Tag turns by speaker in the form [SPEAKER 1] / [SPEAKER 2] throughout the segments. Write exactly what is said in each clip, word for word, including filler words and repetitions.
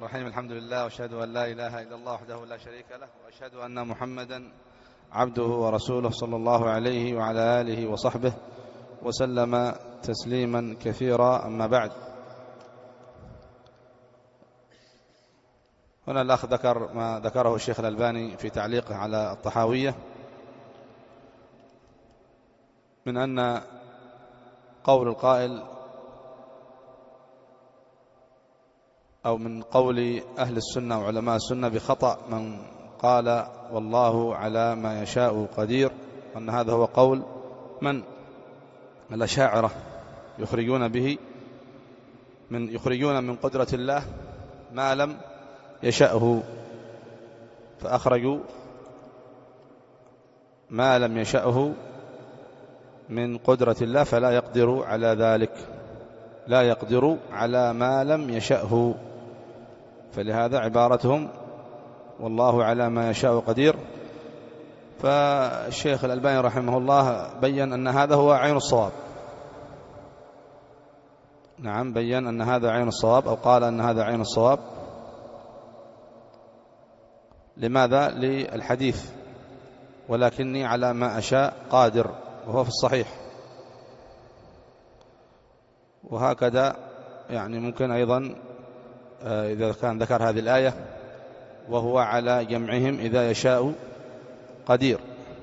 [SPEAKER 1] الرحيم. الحمد لله وأشهد أن لا إله إلا الله وحده لا شريك له، وأشهد أن محمدا عبده ورسوله صلى الله عليه وعلى آله وصحبه وسلم تسليما كثيرا. أما بعد، هنا الأخ ذكر ما ذكره الشيخ الألباني في تعليقه على الطحاوية من أن قول القائل أو من قول أهل السنة وعلماء السنة بخطأ من قال والله على ما يشاء قدير، وأن هذا هو قول من الأشاعرة يخرجون به من يخرجون من قدرة الله ما لم يشأه، فأخرجوا ما لم يشأه من قدرة الله فلا يقدر على ذلك، لا يقدر على ما لم يشأه، فلهذا عبارتهم والله على ما يشاء قدير. فالشيخ الألباني رحمه الله بيّن أن هذا هو عين الصواب. نعم، بيّن أن هذا عين الصواب، أو قال أن هذا عين الصواب. لماذا؟ للحديث ولكني على ما أشاء قادر، وهو في الصحيح. وهكذا يعني ممكن أيضا إذا كان ذكر هذه الآية وهو على جمعهم إذا يشاء قدير.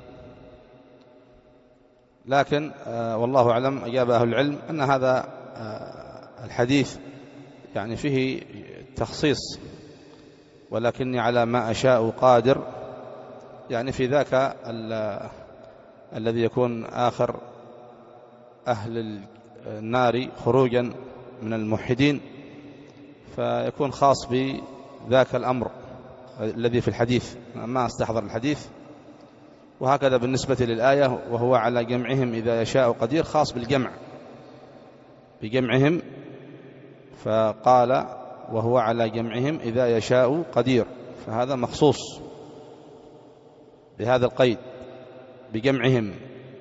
[SPEAKER 1] لكن والله أعلم أجاب أهل العلم أن هذا الحديث يعني فيه تخصيص، ولكني على ما أشاء قادر، يعني في ذاك الذي يكون آخر أهل النار خروجا من الموحدين، فيكون خاص بذاك الأمر الذي في الحديث، ما استحضر الحديث. وهكذا بالنسبة للآية وهو على جمعهم إذا يشاء قدير، خاص بالجمع بجمعهم، فقال وهو على جمعهم إذا يشاء قدير، فهذا مخصوص بهذا القيد بجمعهم،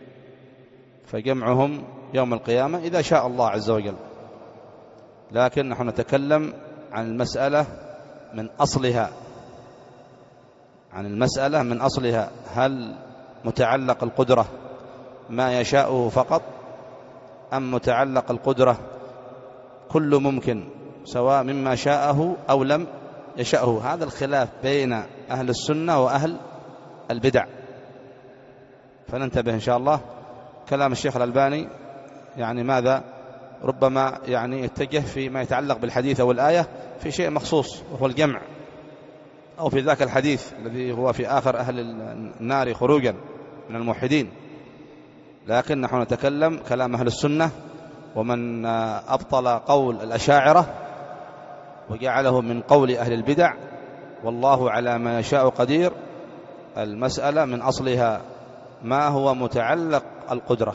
[SPEAKER 1] فجمعهم يوم القيامة إذا شاء الله عز وجل. لكن نحن نتكلم عن المسألة من أصلها، عن المسألة من أصلها، هل متعلق القدرة ما يشاءه فقط، أم متعلق القدرة كل ممكن سواء مما شاءه أو لم يشاءه؟ هذا الخلاف بين أهل السنة وأهل البدع، فننتبه إن شاء الله. كلام الشيخ الألباني يعني ماذا؟ ربما يعني يتجه فيما يتعلق بالحديث أو الآية في شيء مخصوص وهو الجمع، أو في ذاك الحديث الذي هو في آخر أهل النار خروجا من الموحدين. لكن نحن نتكلم كلام أهل السنة، ومن أبطل قول الأشاعرة وجعله من قول أهل البدع والله على ما يشاء قدير، المسألة من أصلها ما هو متعلق القدرة.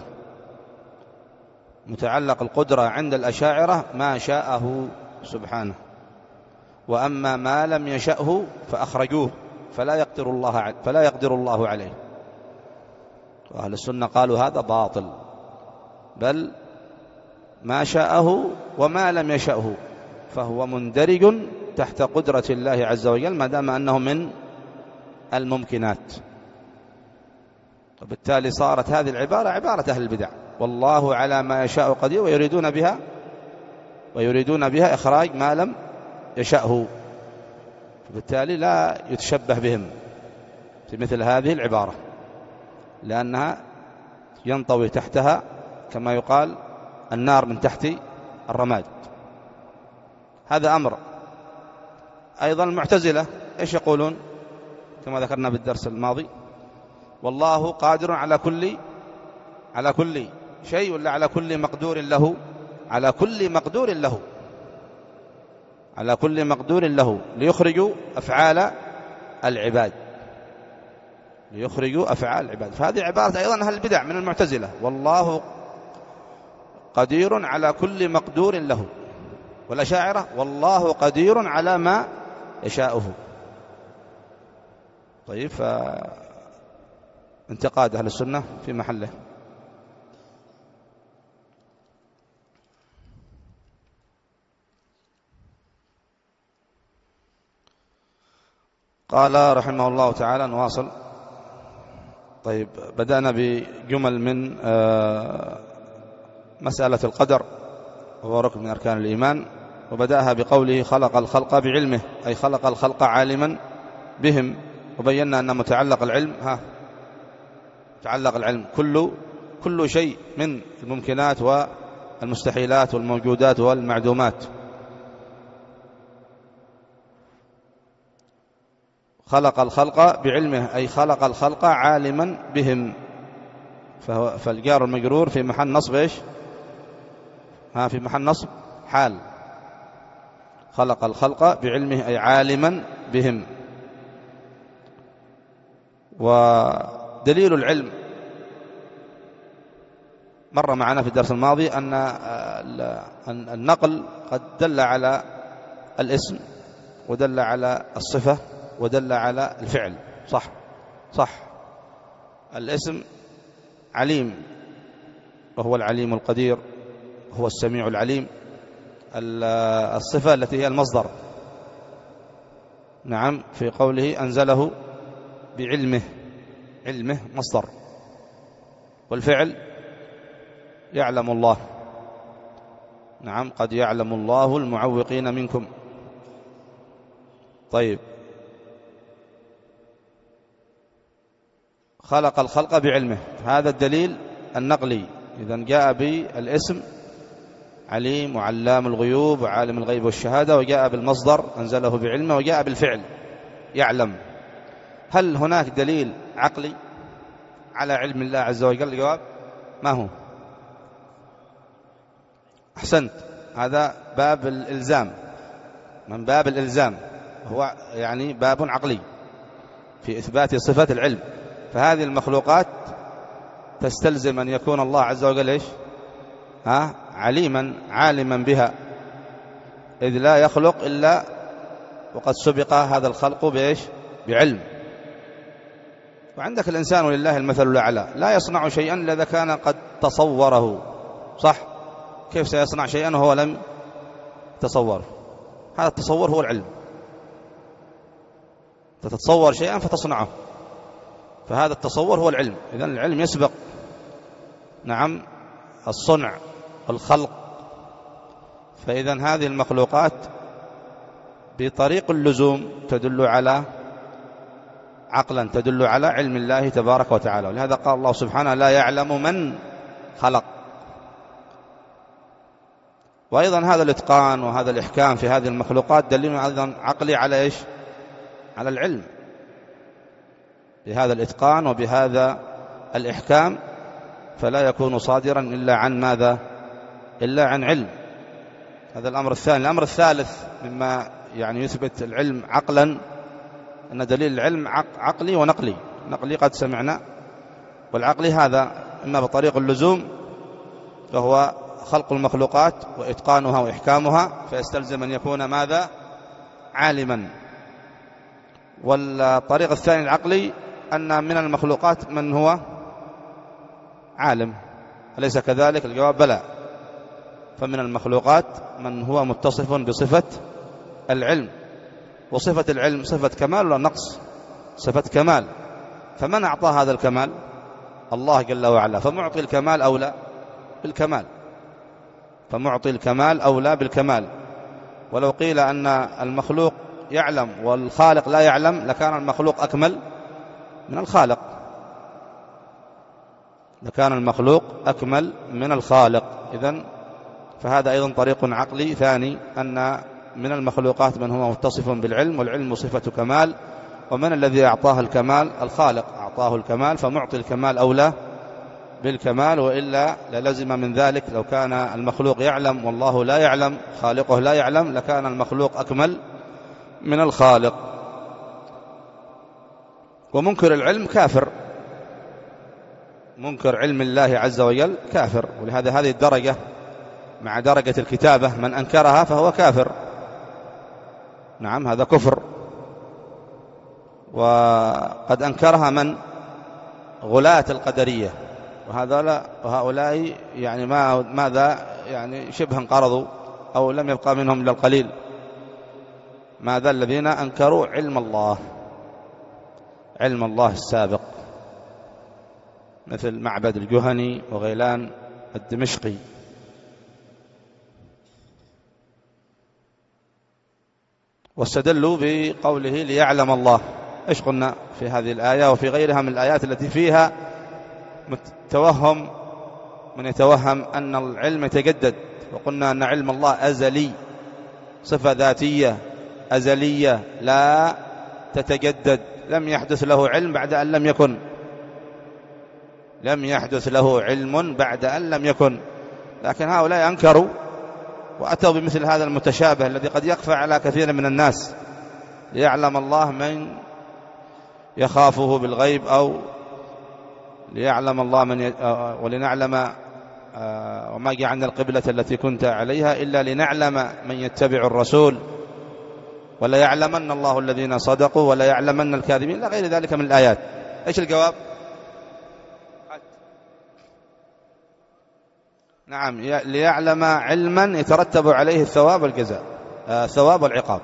[SPEAKER 1] متعلق القدرة عند الأشاعرة ما شاءه سبحانه، وأما ما لم يشأه فأخرجوه فلا يقدر الله فلا يقدر الله عليه. وأهل السنة قالوا هذا باطل، بل ما شاءه وما لم يشأه فهو مندرج تحت قدرة الله عز وجل ما دام أنه من الممكنات. وبالتالي صارت هذه العبارة عبارة أهل البدع، والله على ما يشاء قدير، ويريدون بها ويريدون بها إخراج ما لم يشأه، فبالتالي لا يتشبه بهم في مثل هذه العبارة، لأنها ينطوي تحتها كما يقال النار من تحت الرماد. هذا أمر. أيضا المعتزلة إيش يقولون كما ذكرنا بالدرس الماضي؟ والله قادر على كل على كل شيء، ولا على كل مقدور له؟ على كل مقدور له، على كل مقدور له، ليخرجوا أفعال العباد، ليخرجوا أفعال العباد. فهذه عبارة أيضا أهل البدع من المعتزلة، والله قدير على كل مقدور له. والأشاعرة والله قدير على ما يشاءه. طيب، فانتقاد أهل السنة في محله. قال رحمه الله تعالى، نواصل. طيب، بدأنا بجمل من مسألة القدر وهو ركن من أركان الإيمان، وبدأها بقوله خلق الخلق بعلمه، أي خلق الخلق عالما بهم. وبينا أن متعلق العلم ها متعلق العلم كل كل شيء من الممكنات والمستحيلات والموجودات والمعدومات. خلق الخلق بعلمه أي خلق الخلق عالما بهم، فالجار المجرور في محل نصب إيش؟ ها في محل نصب حال. خلق الخلق بعلمه أي عالما بهم. ودليل العلم مر معنا في الدرس الماضي أن النقل قد دل على الاسم ودل على الصفة ودل على الفعل. صح صح الاسم عليم وهو العليم القدير، هو السميع العليم. الصفة التي هي المصدر، نعم، في قوله أنزله بعلمه، علمه مصدر. والفعل يعلم الله، نعم، قد يعلم الله المعوقين منكم. طيب، خلق الخلق بعلمه، هذا الدليل النقلي. إذن جاء بالاسم عليم وعلام الغيوب وعالم الغيب والشهادة، وجاء بالمصدر أنزله بعلمه، وجاء بالفعل يعلم. هل هناك دليل عقلي على علم الله عز وجل؟ الجواب ما هو؟ أحسنت، هذا باب الإلزام، من باب الإلزام، هو يعني باب عقلي في إثبات صفة العلم. فهذه المخلوقات تستلزم أن يكون الله عز وجل إيش؟ ها عليما عالما بها، إذ لا يخلق إلا وقد سبق هذا الخلق بإيش؟ بعلم. وعندك الإنسان ولله المثل الأعلى، لا يصنع شيئا إلا إذا كان قد تصوره. صح؟ كيف سيصنع شيئا وهو لم تصوره؟ هذا التصور هو العلم. تتصور شيئا فتصنعه، فهذا التصور هو العلم. إذن العلم يسبق، نعم، الصنع والخلق. فإذن هذه المخلوقات بطريق اللزوم تدل على عقلا، تدل على علم الله تبارك وتعالى. ولهذا قال الله سبحانه لا يعلم من خلق. وأيضا هذا الإتقان وهذا الإحكام في هذه المخلوقات دليل أيضا عقلي على إيش؟ على العلم. بهذا الإتقان وبهذا الإحكام فلا يكون صادرا إلا عن ماذا؟ إلا عن علم. هذا الأمر الثاني. الأمر الثالث مما يعني يثبت العلم عقلا أن دليل العلم عقلي ونقلي. نقلي قد سمعنا، والعقلي هذا إما بطريق اللزوم وهو خلق المخلوقات وإتقانها وإحكامها، فيستلزم أن يكون ماذا؟ عالما. والطريق الثاني العقلي أن من المخلوقات من هو عالم، أليس كذلك؟ الجواب بلى. فمن المخلوقات من هو متصف بصفة العلم، وصفة العلم صفة كمال ولا نقص؟ صفة كمال. فمن أعطى هذا الكمال؟ الله جل وعلا. فمعطي الكمال أولى بالكمال، فمعطي الكمال أولى بالكمال. ولو قيل أن المخلوق يعلم والخالق لا يعلم لكان المخلوق أكمل من الخالق، لكان المخلوق أكمل من الخالق. إذن فهذا أيضا طريق عقلي ثاني، أن من المخلوقات من هو متصف بالعلم، والعلم صفة كمال، ومن الذي أعطاه الكمال؟ الخالق أعطاه الكمال، فمعطي الكمال أولى بالكمال. وإلا للزم من ذلك لو كان المخلوق يعلم والله لا يعلم، خالقه لا يعلم، لكان المخلوق أكمل من الخالق. ومنكر العلم كافر، منكر علم الله عز وجل كافر. ولهذا هذه الدرجة مع درجة الكتابة من أنكرها فهو كافر، نعم، هذا كفر. وقد أنكرها من؟ غلاة القدرية، وهؤلاء يعني ما ماذا يعني شبه انقرضوا أو لم يبقى منهم إلا القليل. ماذا؟ الذين أنكروا علم الله، علم الله السابق، مثل معبد الجهني وغيلان الدمشقي. واستدلوا بقوله ليعلم الله. إيش قلنا في هذه الآية وفي غيرها من الآيات التي فيها توهم من يتوهم أن العلم يتجدد، وقلنا أن علم الله أزلي، صفة ذاتية أزلية لا تتجدد، لم يحدث له علم بعد أن لم يكن، لم يحدث له علم بعد أن لم يكن. لكن هؤلاء أنكروا وأتوا بمثل هذا المتشابه الذي قد يخفى على كثير من الناس، ليعلم الله من يخافه بالغيب، أو ليعلم الله من ي... ولنعلم وما جعلنا القبلة التي كنت عليها إلا لنعلم من يتبع الرسول، ولا يعلمن الله الذين صدقوا ولا يعلمن الكاذبين، إلى غير ذلك من الآيات. إيش الجواب؟ نعم، ليعلم علما يترتب عليه الثواب والجزاء، الثواب والعقاب،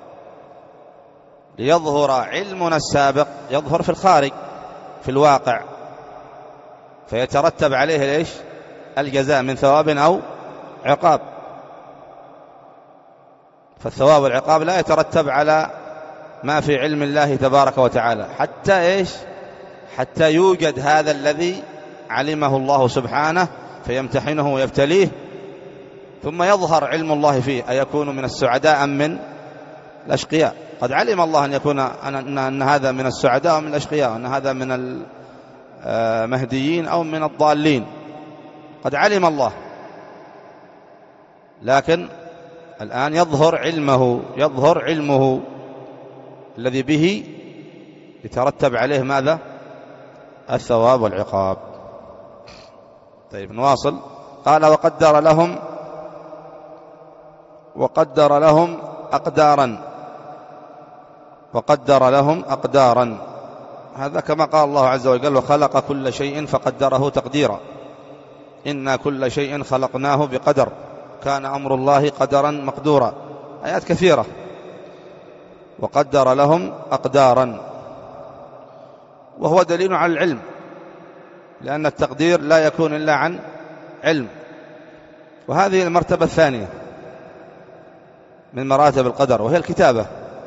[SPEAKER 1] ليظهر علمنا السابق، يظهر في الخارج في الواقع، فيترتب عليه ليش الجزاء من ثواب أو عقاب. فالثواب والعقاب لا يترتب على ما في علم الله تبارك وتعالى، حتى إيش حتى يوجد هذا الذي علمه الله سبحانه فيمتحنه ويبتليه، ثم يظهر علم الله فيه، أيكون من السعداء أم من الأشقياء. قد علم الله أن يكون أن, أن هذا من السعداء ومن الأشقياء، وأن هذا من المهديين أو من الضالين، قد علم الله، لكن الآن يظهر علمه، يظهر علمه الذي به يترتب عليه ماذا؟ الثواب والعقاب. طيب نواصل. قال وقدر لهم وقدر لهم أقدارا وقدر لهم أقدارا هذا كما قال الله عز وجل وخلق كل شيء فقدره تقديرا، إنا كل شيء خلقناه بقدر كان أمر الله قدرا مقدورا. آيات كثيرة. وقدر لهم أقدارا، وهو دليل على العلم، لأن التقدير لا يكون إلا عن علم. وهذه المرتبة الثانية من مراتب القدر، وهي الكتابة،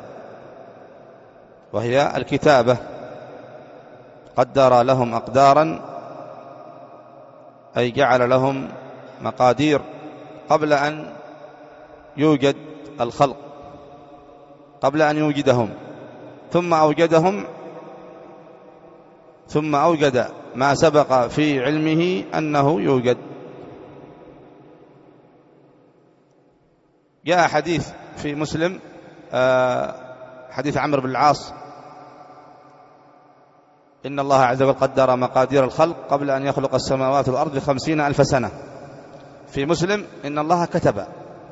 [SPEAKER 1] وهي الكتابة. قدر لهم أقدارا أي جعل لهم مقادير قبل أن يوجد الخلق، قبل أن يوجدهم، ثم أوجدهم، ثم أوجد ما سبق في علمه أنه يوجد. جاء حديث في مسلم، حديث عمرو بن العاص، إن الله عز وجل قدر مقادير الخلق قبل أن يخلق السماوات والأرض خمسين ألف سنة. في مسلم إن الله كتب.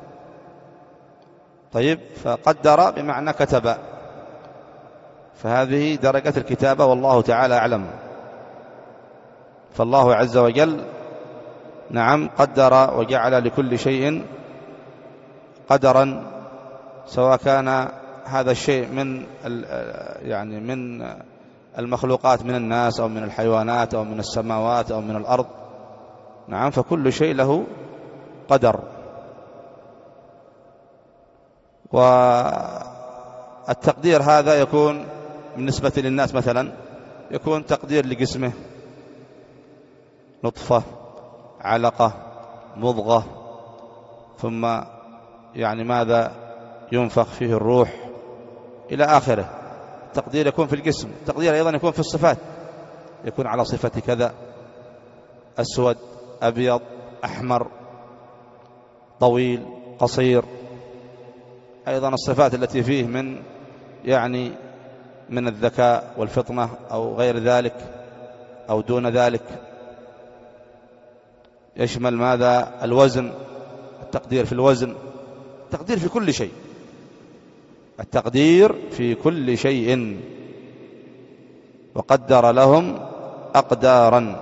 [SPEAKER 1] طيب، فقدر بمعنى كتب، فهذه درجة الكتابة والله تعالى أعلم. فالله عز وجل نعم قدر وجعل لكل شيء قدرا، سواء كان هذا الشيء من يعني من المخلوقات، من الناس أو من الحيوانات أو من السماوات أو من الأرض. نعم، فكل شيء له قدر. والتقدير هذا يكون بالنسبة للناس مثلا يكون تقدير لجسمه، نطفة، علقة، مضغة، ثم يعني ماذا ينفخ فيه الروح إلى آخره. التقدير يكون في الجسم، التقدير أيضا يكون في الصفات، يكون على صفة كذا، أسود، أبيض، أحمر، طويل، قصير. أيضا الصفات التي فيه من يعني من الذكاء والفطنة أو غير ذلك أو دون ذلك. يشمل ماذا؟ الوزن، التقدير في الوزن، التقدير في كل شيء، التقدير في كل شيء. وقدر لهم أقدارا.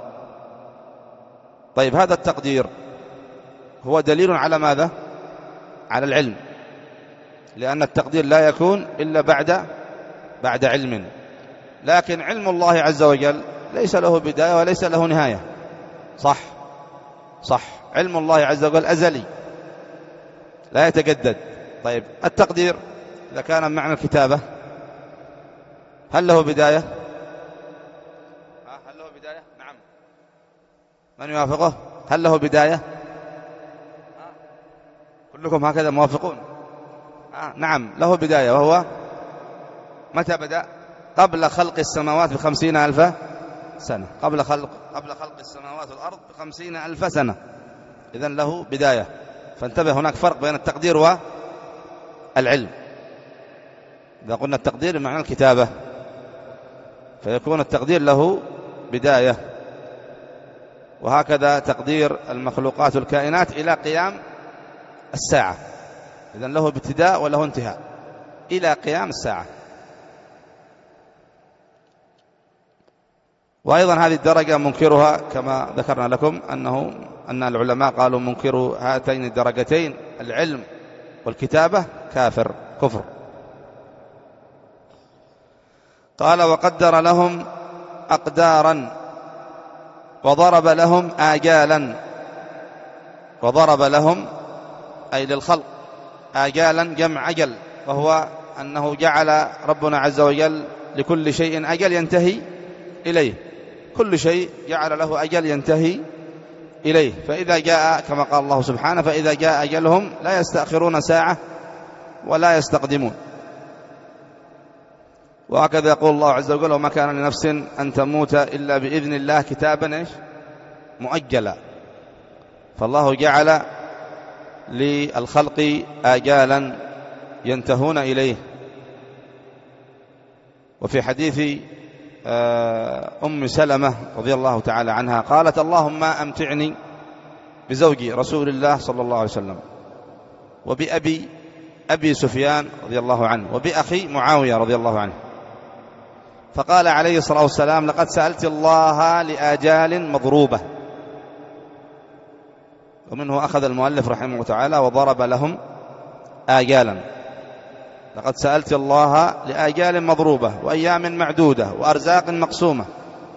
[SPEAKER 1] طيب، هذا التقدير هو دليل على ماذا؟ على العلم، لأن التقدير لا يكون إلا بعد بعد علم، لكن علم الله عز وجل ليس له بداية وليس له نهاية. صح صح علم الله عز وجل أزلي لا يتجدد. طيب التقدير إذا كان معنى الكتابة هل له بداية؟ هل له بداية؟ نعم. من يوافقه؟ هل له بداية؟ كلكم هكذا موافقون؟ آه نعم له بداية، وهو متى بدأ؟ قبل خلق السماوات بخمسين ألف سنة. قبل خلق قبل خلق السماوات والأرض بخمسين ألف سنة، إذن له بداية. فانتبه، هناك فرق بين التقدير والعلم. إذا قلنا التقدير بمعنى الكتابة فيكون التقدير له بداية، وهكذا تقدير المخلوقات والكائنات إلى قيام الساعة، إذن له ابتداء وله انتهاء إلى قيام الساعة. وأيضا هذه الدرجة منكرها كما ذكرنا لكم أنه أن العلماء قالوا منكر هاتين الدرجتين العلم والكتابة كافر كفر. قال وقدر لهم أقدارا وضرب لهم آجالا. وضرب لهم أي للخلق، آجالا جمع أجل، وهو أنه جعل ربنا عز وجل لكل شيء أجل ينتهي إليه. كل شيء جعل له أجل ينتهي إليه، فإذا جاء كما قال الله سبحانه فإذا جاء أجلهم لا يستأخرون ساعة ولا يستقدمون. وهكذا يقول الله عز وجل وما كان لنفس أن تموت إلا بإذن الله كتابا إيش مؤجلا. فالله جعل للخلق آجالا ينتهون إليه. وفي حديث أم سلمة رضي الله تعالى عنها قالت اللهم أمتعني بزوجي رسول الله صلى الله عليه وسلم وبأبي أبي سفيان رضي الله عنه وبأخي معاوية رضي الله عنه. فقال عليه الصلاة والسلام لقد سألت الله لآجال مضروبة. ومنه أخذ المؤلف رحمه الله تعالى وضرب لهم آجالا. لقد سألت الله لآجال مضروبة وأيام معدودة وأرزاق مقسومة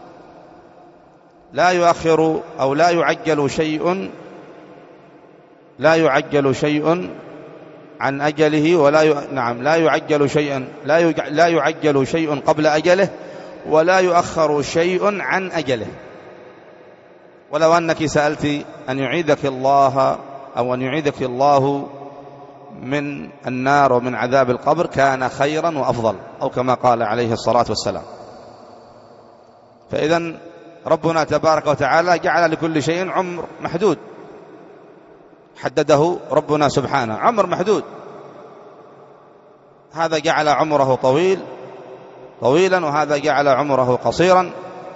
[SPEAKER 1] لا يؤخر أو لا يعجل شيء لا يعجل شيء عن أجله ولا ي... نعم لا يعجل شيئا لا, يج... لا يعجل شيء قبل أجله ولا يؤخر شيء عن أجله. ولو أنك سألت أن يعيذك الله أو أن يعيذك الله من النار ومن عذاب القبر كان خيرا وأفضل، أو كما قال عليه الصلاة والسلام. فإذن ربنا تبارك وتعالى جعل لكل شيء عمر محدود حدده ربنا سبحانه، عمر محدود. هذا جعل عمره طويل طويلا وهذا جعل عمره قصيرا،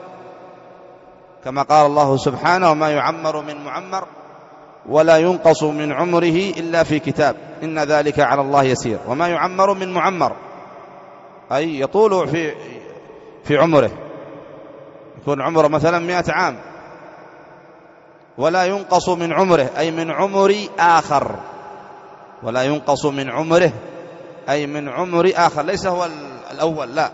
[SPEAKER 1] كما قال الله سبحانه وما يعمر من معمر ولا ينقص من عمره إلا في كتاب إن ذلك على الله يسير. وما يعمر من معمر أي يطول في في عمره، يكون عمره مثلا مئة عام. ولا ينقص من عمره أي من عمر آخر، ولا ينقص من عمره أي من عمر آخر، ليس هو الأول لا.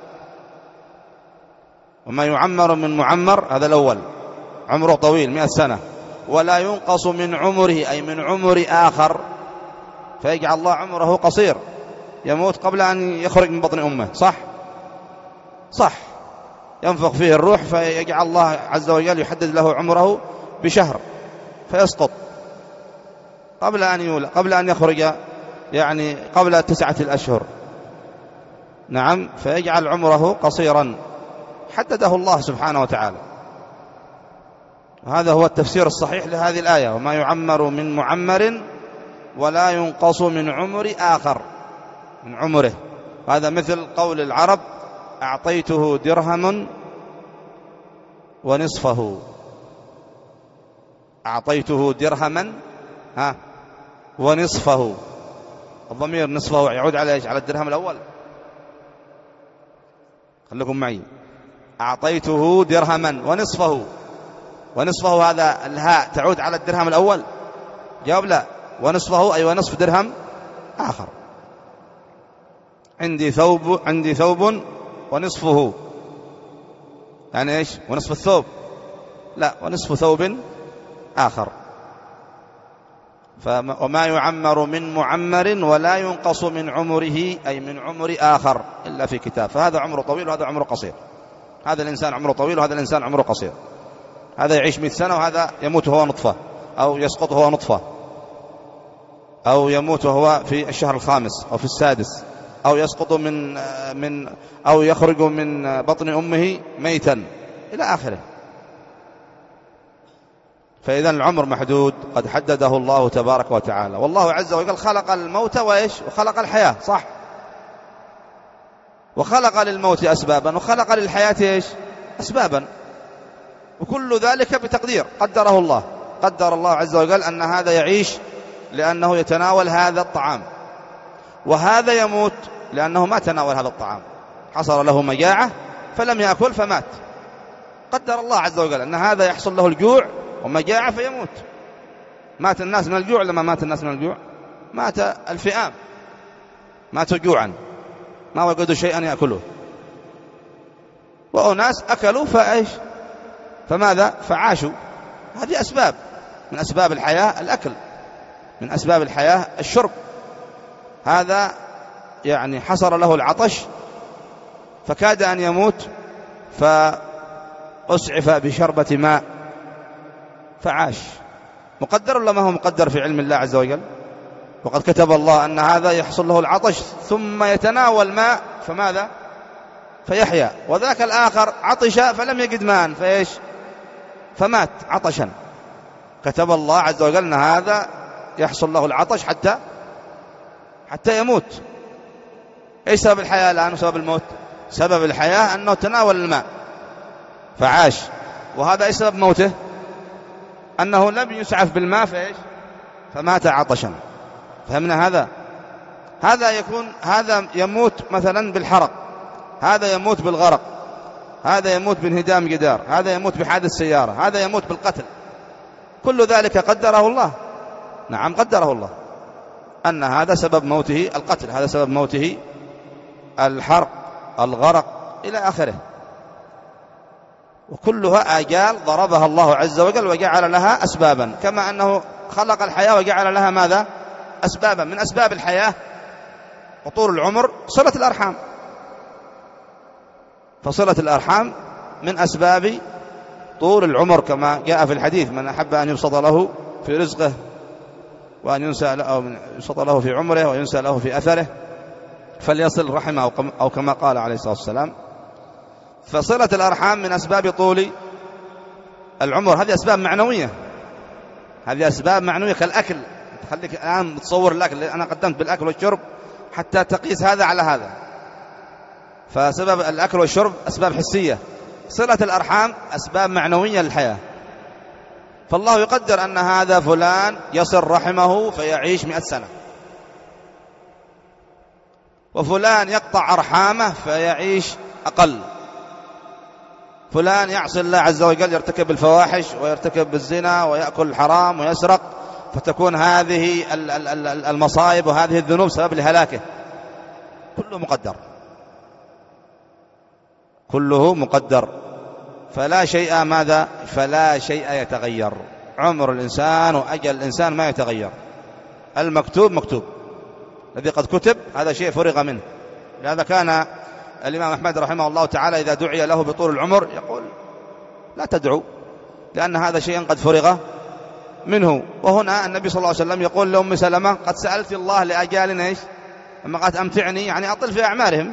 [SPEAKER 1] وما يعمر من معمر هذا الأول عمره طويل مئة سنة. ولا ينقص من عمره أي من عمر آخر، فيجعل الله عمره قصير، يموت قبل أن يخرج من بطن أمه. صح صح ينفخ فيه الروح فيجعل الله عز وجل يحدد له عمره بشهر فيسقط قبل أن يولد قبل أن يخرج، يعني قبل تسعة الأشهر. نعم فيجعل عمره قصيرا حدده الله سبحانه وتعالى. وهذا هو التفسير الصحيح لهذه الآية وما يعمر من معمر ولا ينقص من عمر آخر من عمره. هذا مثل قول العرب أعطيته درهم ونصفه. أعطيته درهما ها ونصفه، الضمير نصفه يعود على ايش؟ على الدرهم الأول. خليكم معي، أعطيته درهما ونصفه، ونصفه هذا الهاء تعود على الدرهم الأول؟ جواب لا، ونصفه أي ونصف درهم آخر. عندي ثوب عندي ثوب ونصفه يعني إيش؟ ونصف الثوب؟ لا، ونصف ثوب آخر. وما يعمر من معمر ولا ينقص من عمره، أي من عمر آخر، إلا في كتاب. فهذا عمره طويل وهذا عمره قصير. هذا الإنسان عمره طويل وهذا الإنسان عمره قصير. هذا يعيش مئة سنة وهذا يموت وهو نطفة، أو يسقط وهو نطفة، أو يموت وهو في الشهر الخامس أو في السادس، أو يسقط من من أو يخرج من بطن أمه ميتا إلى آخره. فإذا العمر محدود قد حدده الله تبارك وتعالى. والله عز وجل خلق الموت وإيش؟ وخلق الحياة، صح؟ وخلق للموت أسبابا وخلق للحياة إيش؟ أسبابا، وكل ذلك بتقدير قدره الله. قدر الله عز وجل أن هذا يعيش لأنه يتناول هذا الطعام، وهذا يموت لأنه ما تناول هذا الطعام، حصل له مجاعة فلم يأكل فمات. قدر الله عز وجل أن هذا يحصل له الجوع ومجاعة فيموت. مات الناس من الجوع لما مات الناس من الجوع؟ مات الفئام، ماتوا جوعا، ما وجدوا شيئا يأكلوه. وأناس أكلوا فإيش؟ فماذا؟ فعاشوا. هذه أسباب من أسباب الحياة، الأكل من أسباب الحياة، الشرب. هذا يعني حصل له العطش فكاد أن يموت فأسعف بشربة ماء فعاش. مقدر ولا ما هو مقدر في علم الله عز وجل؟ وقد كتب الله أن هذا يحصل له العطش ثم يتناول ماء فماذا؟ فيحيا. وذاك الآخر عطش فلم يجد ماء فإيش؟ فمات عطشا. كتب الله عز وجل أن هذا يحصل له العطش حتى حتى يموت. ايش سبب الحياة الآن وسبب الموت؟ سبب الحياة أنه تناول الماء فعاش. وهذا ايش سبب موته؟ أنه لم يسعف بالماء فإيش؟ فمات عطشا. فهمنا هذا؟ هذا يكون هذا يموت مثلا بالحرق، هذا يموت بالغرق، هذا يموت بانهدام جدار، هذا يموت بحادث سيارة، هذا يموت بالقتل. كل ذلك قدره الله. نعم قدره الله أن هذا سبب موته القتل، هذا سبب موته الحرق، الغرق، إلى آخره. وكلها آجال ضربها الله عز وجل وجعل لها أسبابا، كما أنه خلق الحياة وجعل لها ماذا؟ أسبابا. من أسباب الحياة وطول العمر صلة الأرحام. فصلة الأرحام من أسباب طول العمر، كما جاء في الحديث: من أحب أن يبسط له في رزقه وأن ينسى له يبسط له في عمره وينسى له في أثره فليصل رحمه، أو كما قال عليه الصلاة والسلام. فصلة الأرحام من أسباب طول العمر. هذه أسباب معنوية، هذه أسباب معنوية كالأكل. خليك الآن تصور الأكل، أنا قدمت بالأكل والشرب حتى تقيس هذا على هذا. فسبب الأكل والشرب أسباب حسية، صلة الأرحام أسباب معنوية للحياة. فالله يقدر أن هذا فلان يصل رحمه فيعيش مئة سنة، وفلان يقطع أرحامه فيعيش أقل. فلان يعصي الله عز وجل، يرتكب الفواحش ويرتكب الزنا ويأكل الحرام ويسرق، فتكون هذه المصائب وهذه الذنوب سبب لهلاكه. كله مقدر، كله مقدر. فلا شيء ماذا؟ فلا شيء يتغير. عمر الإنسان وأجل الإنسان ما يتغير. المكتوب مكتوب، الذي قد كتب هذا شيء فرغ منه. لهذا كان الإمام أحمد رحمه الله تعالى إذا دعي له بطول العمر يقول: لا تدعو، لأن هذا شيء قد فرغ منه. وهنا النبي صلى الله عليه وسلم يقول لأم سلمة: قد سألت الله لأجال إيش؟ أما قد أمتعني، يعني أطل في أعمارهم،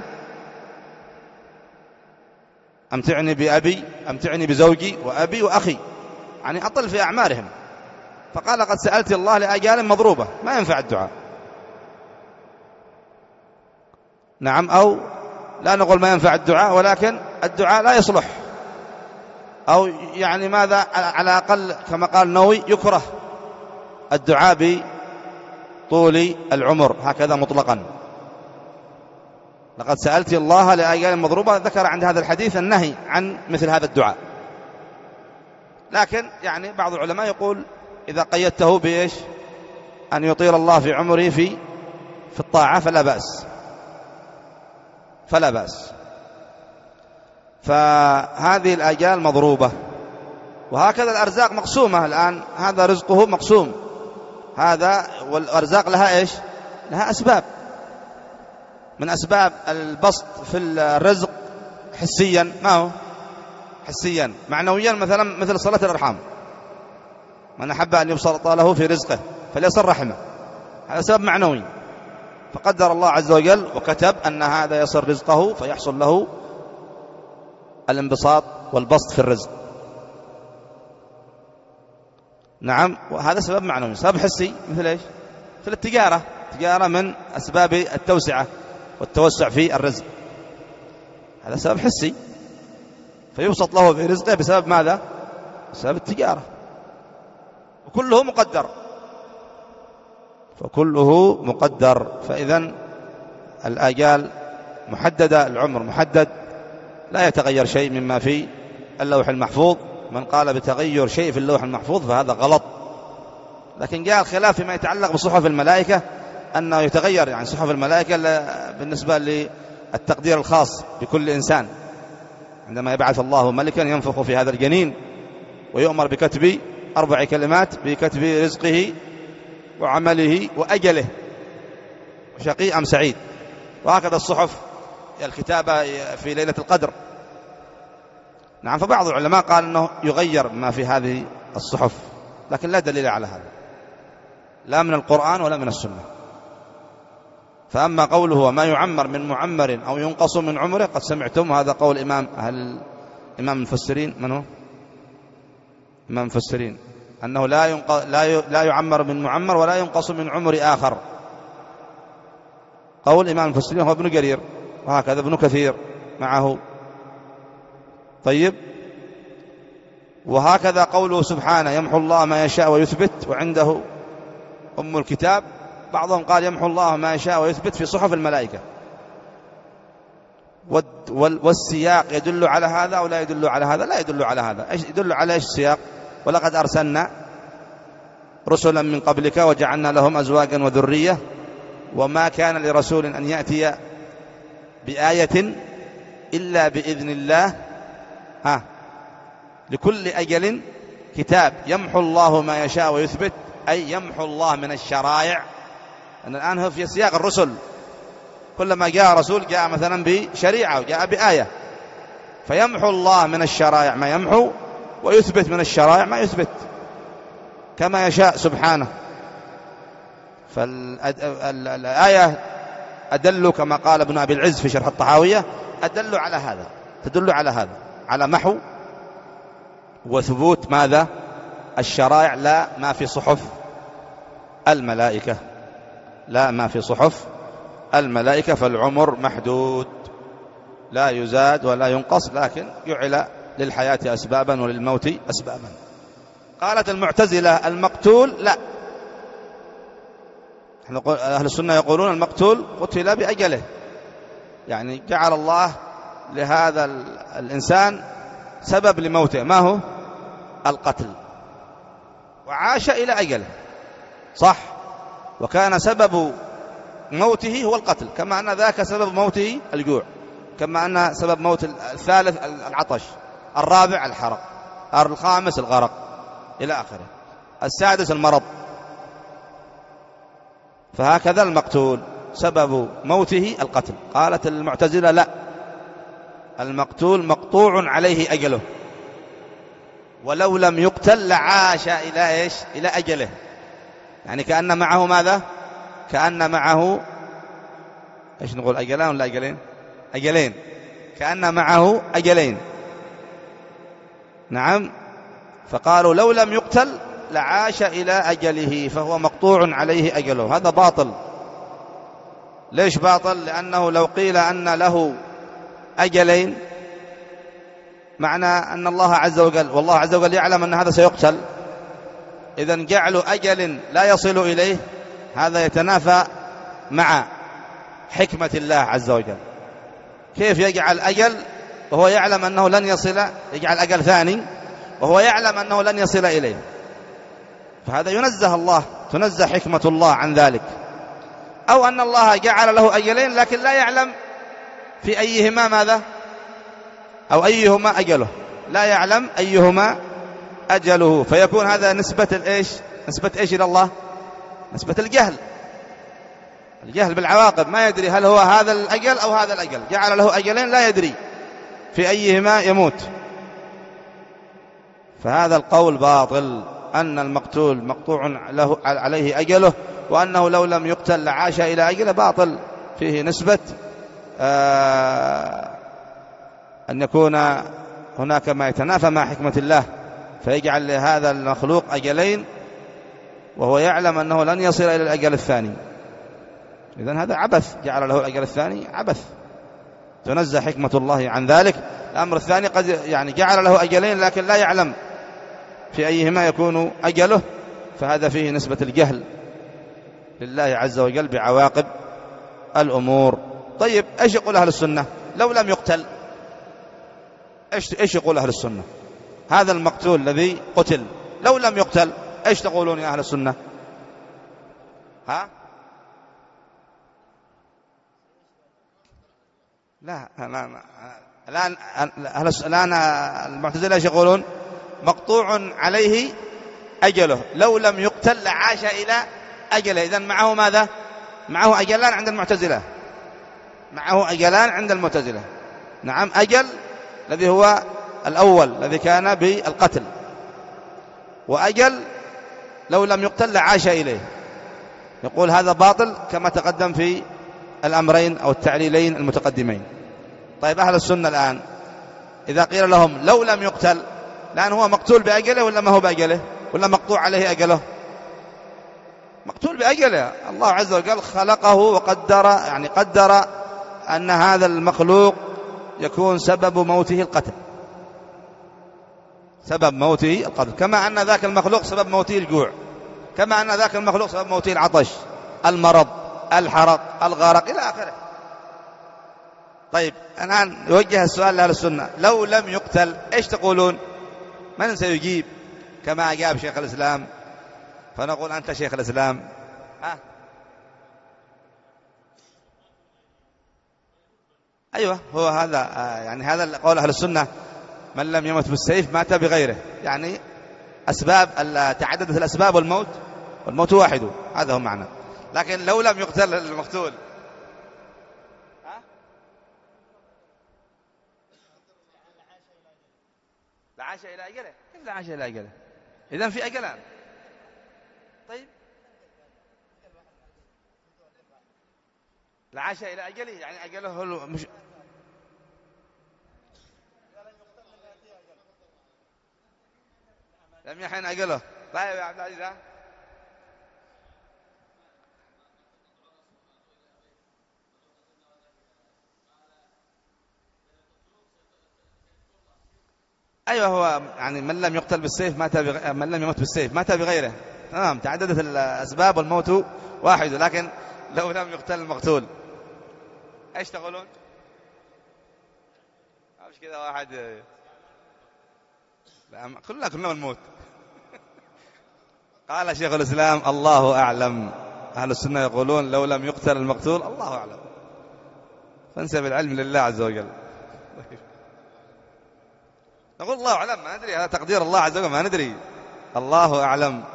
[SPEAKER 1] أمتعني بأبي، أمتعني بزوجي وأبي وأخي، يعني أطل في أعمارهم. فقال: قد سألت الله لأجال مضروبة. ما ينفع الدعاء. نعم، أو لا نقول ما ينفع الدعاء، ولكن الدعاء لا يصلح، أو يعني ماذا، على الأقل كما قال النووي يكره الدعاء بطول العمر هكذا مطلقا. لقد سألت الله لأجال مضروبة، ذكر عند هذا الحديث النهي عن مثل هذا الدعاء. لكن يعني بعض العلماء يقول إذا قيدته بإيش؟ أن يطيل الله في عمره في في الطاعة فلا بأس، فلا بأس. فهذه الآجال مضروبة. وهكذا الأرزاق مقسومة الآن، هذا رزقه مقسوم، هذا والأرزاق لها إيش؟ لها أسباب. من أسباب البسط في الرزق حسيا، ما هو حسيا؟ معنويا مثلا مثل صلة الأرحام، من أحب أن يبسط له في رزقه فليصل رحمه، هذا سبب معنوي، فقدر الله عز وجل وكتب أن هذا يصل رزقه فيحصل له الانبساط والبسط في الرزق. نعم، وهذا سبب معنوي. سبب حسي مثل إيش؟ مثل التجارة، التجارة من أسباب التوسعة والتوسع في الرزق، هذا سبب حسي، فيبسط له في رزقه بسبب ماذا؟ بسبب التجارة، وكله مقدر، فكله مقدر. فإذن الآجال محددة، العمر محدد، لا يتغير شيء مما في اللوح المحفوظ. من قال بتغير شيء في اللوح المحفوظ فهذا غلط. لكن جاء الخلاف فيما يتعلق بصحف الملائكة، أنه يتغير يعني صحف الملائكة بالنسبة للتقدير الخاص بكل إنسان، عندما يبعث الله ملكا ينفخ في هذا الجنين ويؤمر بكتب أربع كلمات، بكتب رزقه وعمله وأجله وشقي أم سعيد. وهكذا الصحف الكتابة في ليلة القدر. نعم، فبعض العلماء قال أنه يغير ما في هذه الصحف، لكن لا دليل على هذا، لا من القرآن ولا من السنة. فأما قوله وما يعمر من معمر أو ينقص من عمره قد سمعتم، هذا قول إمام أهل إمام المفسرين. من هو إمام المفسرين؟ أنه لا ينق... لا ي... لا يعمر من معمر ولا ينقص من عمر آخر. قول إمام المفسرين هو ابن جرير، وهكذا ابن كثير معه. طيب، وهكذا قوله سبحانه يمحو الله ما يشاء ويثبت وعنده أم الكتاب. بعضهم قال يمحو الله ما يشاء ويثبت في صحف الملائكة، والسياق يدل على هذا أو لا يدل على هذا؟ لا يدل على هذا. إيش يدل على؟ إيش السياق؟ ولقد أرسلنا رسلا من قبلك وجعلنا لهم أزواجا وذرية وما كان لرسول أن يأتي بآية إلا بإذن الله، ها لكل أجل كتاب. يمحو الله ما يشاء ويثبت، أي يمحو الله من الشرائع. أن الآن هو في سياق الرسل، كلما جاء رسول جاء مثلا بشريعة وجاء بآية، فيمحو الله من الشرائع ما يمحو ويثبت من الشرائع ما يثبت كما يشاء سبحانه. فالآية أدل كما قال ابن أبي العز في شرح الطحاوية، أدل على هذا، تدل على هذا، على محو وثبوت ماذا؟ الشرائع، لا ما في صحف الملائكة، لا ما في صحف الملائكة. فالعمر محدود لا يزاد ولا ينقص، لكن جعل للحياة أسبابا وللموت أسبابا. قالت المعتزلة المقتول لا، أهل السنة يقولون المقتول قتل بأجله، يعني جعل الله لهذا الإنسان سبب لموته، ما هو؟ القتل، وعاش إلى أجله، صح، وكان سبب موته هو القتل، كما أن ذاك سبب موته الجوع، كما أن سبب موت الثالث العطش، الرابع الحرق، الخامس الغرق إلى آخره، السادس المرض. فهكذا المقتول سبب موته القتل. قالت المعتزلة لا، المقتول مقطوع عليه أجله، ولو لم يقتل لعاش إلى إيش؟ إلى أجله، يعني كأن معه ماذا؟ كأن معه إيش نقول؟ أجلان ولا أجلين؟ أجلين، كأن معه أجلين. نعم، فقالوا لو لم يقتل لعاش إلى أجله، فهو مقطوع عليه أجله. هذا باطل. ليش باطل؟ لأنه لو قيل أن له أجلين معنى أن الله عز وجل، والله عز وجل يعلم أن هذا سيقتل، إذن جعل أجل لا يصل إليه، هذا يتنافى مع حكمة الله عز وجل. كيف يجعل أجل وهو يعلم أنه لن يصل، يجعل أجل ثاني وهو يعلم أنه لن يصل إليه؟ فهذا ينزه الله، تنزه حكمة الله عن ذلك. أو أن الله جعل له أجلين لكن لا يعلم في أيهما ماذا أو أيهما أجله، لا يعلم أيهما أجله، فيكون هذا نسبة الإيش؟ نسبة إيش إلى الله؟ نسبة الجهل، الجهل بالعواقب، ما يدري هل هو هذا الأجل أو هذا الأجل، جعل له أجلين لا يدري في أيهما يموت. فهذا القول باطل، أن المقتول مقطوع له عليه أجله، وأنه لو لم يقتل لعاش إلى أجله، باطل، فيه نسبة آه أن يكون هناك ما يتنافى مع حكمة الله، فيجعل لهذا المخلوق أجلين وهو يعلم أنه لن يصل إلى الأجل الثاني. إذن هذا عبث، جعل له الأجل الثاني عبث، تنزه حكمة الله عن ذلك. الأمر الثاني قد يعني جعل له أجلين لكن لا يعلم في أيهما يكون أجله، فهذا فيه نسبة الجهل لله عز وجل بعواقب الأمور. طيب إيش يقول أهل السنة لو لم يقتل؟ إيش إيش يقول أهل السنة؟ هذا المقتول الذي قتل لو لم يقتل، إيش تقولون يا أهل السنة؟ ها؟ لا الآن أهل الآن المعتزلة إيش يقولون؟ مقطوع عليه أجله، لو لم يقتل لعاش إلى أجله. إذن معه ماذا؟ معه أجلان عند المعتزلة، معه أجلان عند المعتزلة. نعم، أجل الذي هو الأول الذي كان بالقتل، وأجل لو لم يقتل لعاش إليه. يقول هذا باطل كما تقدم في الأمرين أو التعليلين المتقدمين. طيب أهل السنة الآن إذا قيل لهم لو لم يقتل، لأن هو مقتول بأجله ولا ما هو بأجله؟ ولا مقطوع عليه أجله؟ مقتول بأجله. الله عز وجل خلقه وقدر، يعني قدر أن هذا المخلوق يكون سبب موته القتل، سبب موته القتل، كما أن ذاك المخلوق سبب موته الجوع، كما أن ذاك المخلوق سبب موته العطش، المرض، الحرق، الغرق، إلى آخره. طيب الآن يوجه السؤال لأهل السنة، لو لم يقتل إيش تقولون؟ من سيجيب كما أجاب شيخ الإسلام؟ فنقول أنت شيخ الإسلام. ها؟ أيوة، هو هذا يعني هذا قول أهل السنة، من لم يمت بالسيف مات بغيره، يعني أسباب تعددت الأسباب والموت والموت واحد، هذا هو معنى. لكن لو لم يقتل المقتول، ها؟ لعاش إلى أجله. كيف لعاش إلى أجله؟ إذن في أجلان. طيب لعاش إلى أجله يعني أجله هو مش لم يحن أجله. طيب يا عبد العزيز، أيوة، هو يعني من لم يقتل بالسيف مات بغ... من لم يمت بالسيف مات بغيره. تمام، تعددت الأسباب والموت واحد، لكن لو لم يقتل المقتول ايش تقولون؟ مش كذا واحد، لا كلنا كلنا بنموت. قال شيخ الإسلام الله أعلم. أهل السنة يقولون لو لم يقتل المقتول الله أعلم، فانسب العلم لله عز وجل. نقول الله أعلم، ما ندري، هذا تقدير الله عز وجل، ما ندري، الله أعلم.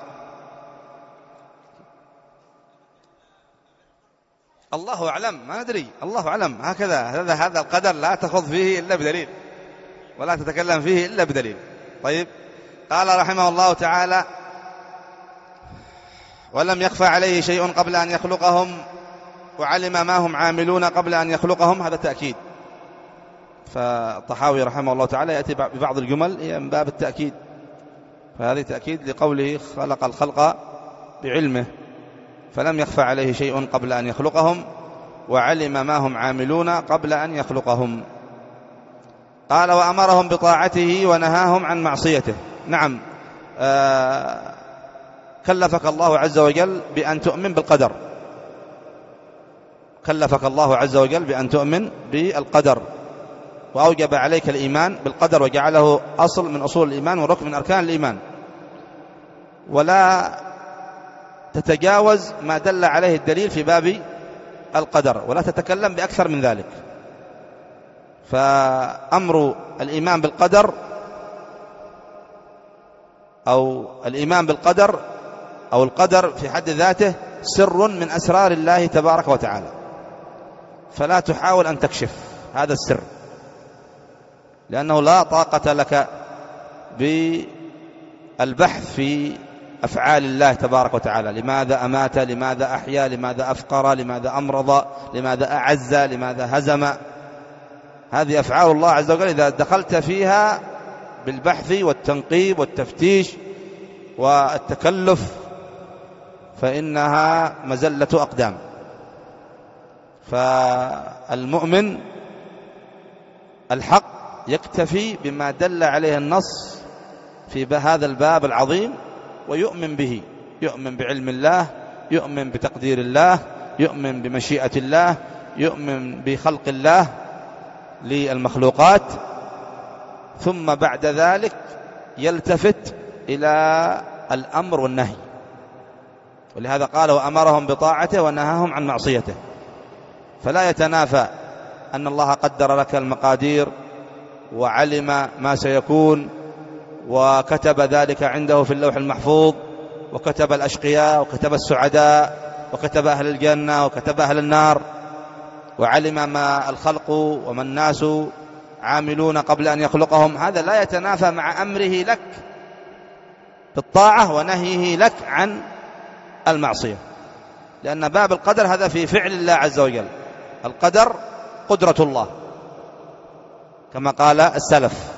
[SPEAKER 1] الله أعلم، ما ندري، الله أعلم، هكذا. هذا هذا القدر لا تخوض فيه إلا بدليل، ولا تتكلم فيه إلا بدليل. طيب، قال رحمه الله تعالى ولم يخفى عليه شيء قبل أن يخلقهم وعلم ما هم عاملون قبل أن يخلقهم، هذا تأكيد. فالطحاوي رحمه الله تعالى يأتي ببعض الجمل هي من باب التأكيد، فهذه تأكيد لقوله خلق الخلق بعلمه، فلم يخفى عليه شيء قبل أن يخلقهم وعلم ما هم عاملون قبل أن يخلقهم. قال وأمرهم بطاعته ونهاهم عن معصيته. نعم، آه كلفك الله عز وجل بأن تؤمن بالقدر، كلفك الله عز وجل بأن تؤمن بالقدر، وأوجب عليك الإيمان بالقدر، وجعله أصل من أصول الإيمان وركن من أركان الإيمان، ولا تتجاوز ما دل عليه الدليل في باب القدر، ولا تتكلم بأكثر من ذلك. فأمر الإيمان بالقدر أو الإيمان بالقدر أو القدر في حد ذاته سر من أسرار الله تبارك وتعالى، فلا تحاول أن تكشف هذا السر، لأنه لا طاقة لك بالبحث في أفعال الله تبارك وتعالى. لماذا أمات؟ لماذا أحيا؟ لماذا أفقر؟ لماذا أمرض؟ لماذا أعز؟ لماذا هزم؟ هذه أفعال الله عز وجل، إذا دخلت فيها بالبحث والتنقيب والتفتيش والتكلف فإنها مزلة أقدام. فالمؤمن الحق يكتفي بما دل عليه النص في هذا الباب العظيم ويؤمن به، يؤمن بعلم الله، يؤمن بتقدير الله، يؤمن بمشيئة الله، يؤمن بخلق الله للمخلوقات، ثم بعد ذلك يلتفت إلى الأمر والنهي. ولهذا قال وأمرهم بطاعته ونهاهم عن معصيته. فلا يتنافى أن الله قدر لك المقادير وعلم ما سيكون وكتب ذلك عنده في اللوح المحفوظ، وكتب الأشقياء وكتب السعداء وكتب أهل الجنة وكتب أهل النار، وعلم ما الخلق وما الناس عاملون قبل أن يخلقهم. هذا لا يتنافى مع أمره لك بالطاعة ونهيه لك عن المعصية، لأن باب القدر هذا في فعل الله عز وجل. القدر قدرة الله كما قال السلف،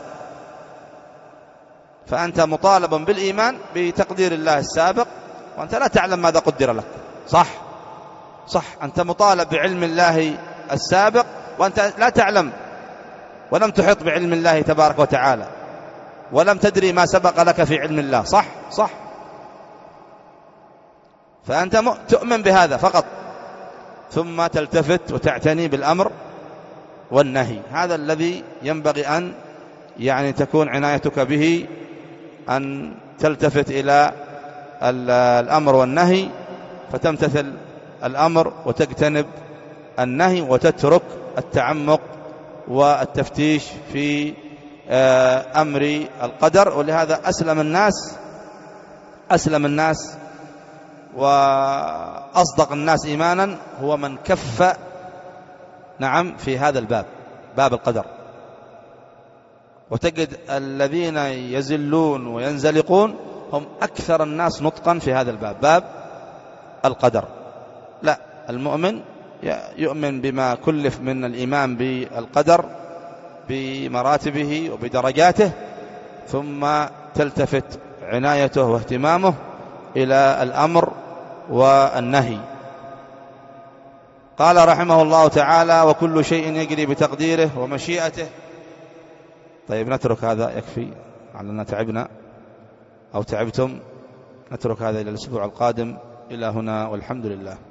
[SPEAKER 1] فأنت مطالب بالإيمان بتقدير الله السابق وأنت لا تعلم ماذا قدر لك. صح صح أنت مطالب بعلم الله السابق وأنت لا تعلم ولم تحط بعلم الله تبارك وتعالى ولم تدري ما سبق لك في علم الله. صح صح فأنت تؤمن بهذا فقط، ثم تلتفت وتعتني بالأمر والنهي. هذا الذي ينبغي أن يعني تكون عنايتك به، أن تلتفت إلى الأمر والنهي فتمتثل الأمر وتجتنب النهي، وتترك التعمق والتفتيش في أمر القدر. ولهذا أسلم الناس أسلم الناس وأصدق الناس إيمانا هو من كف نعم في هذا الباب، باب القدر. وتجد الذين يزلون وينزلقون هم أكثر الناس نطقا في هذا الباب، باب القدر. لا، المؤمن يؤمن بما كلف من الإيمان بالقدر بمراتبه وبدرجاته، ثم تلتفت عنايته واهتمامه إلى الأمر والنهي. قال رحمه الله تعالى وكل شيء يجري بتقديره ومشيئته. طيب نترك هذا، يكفي علنا، تعبنا أو تعبتم. نترك هذا إلى الأسبوع القادم. إلى هنا والحمد لله.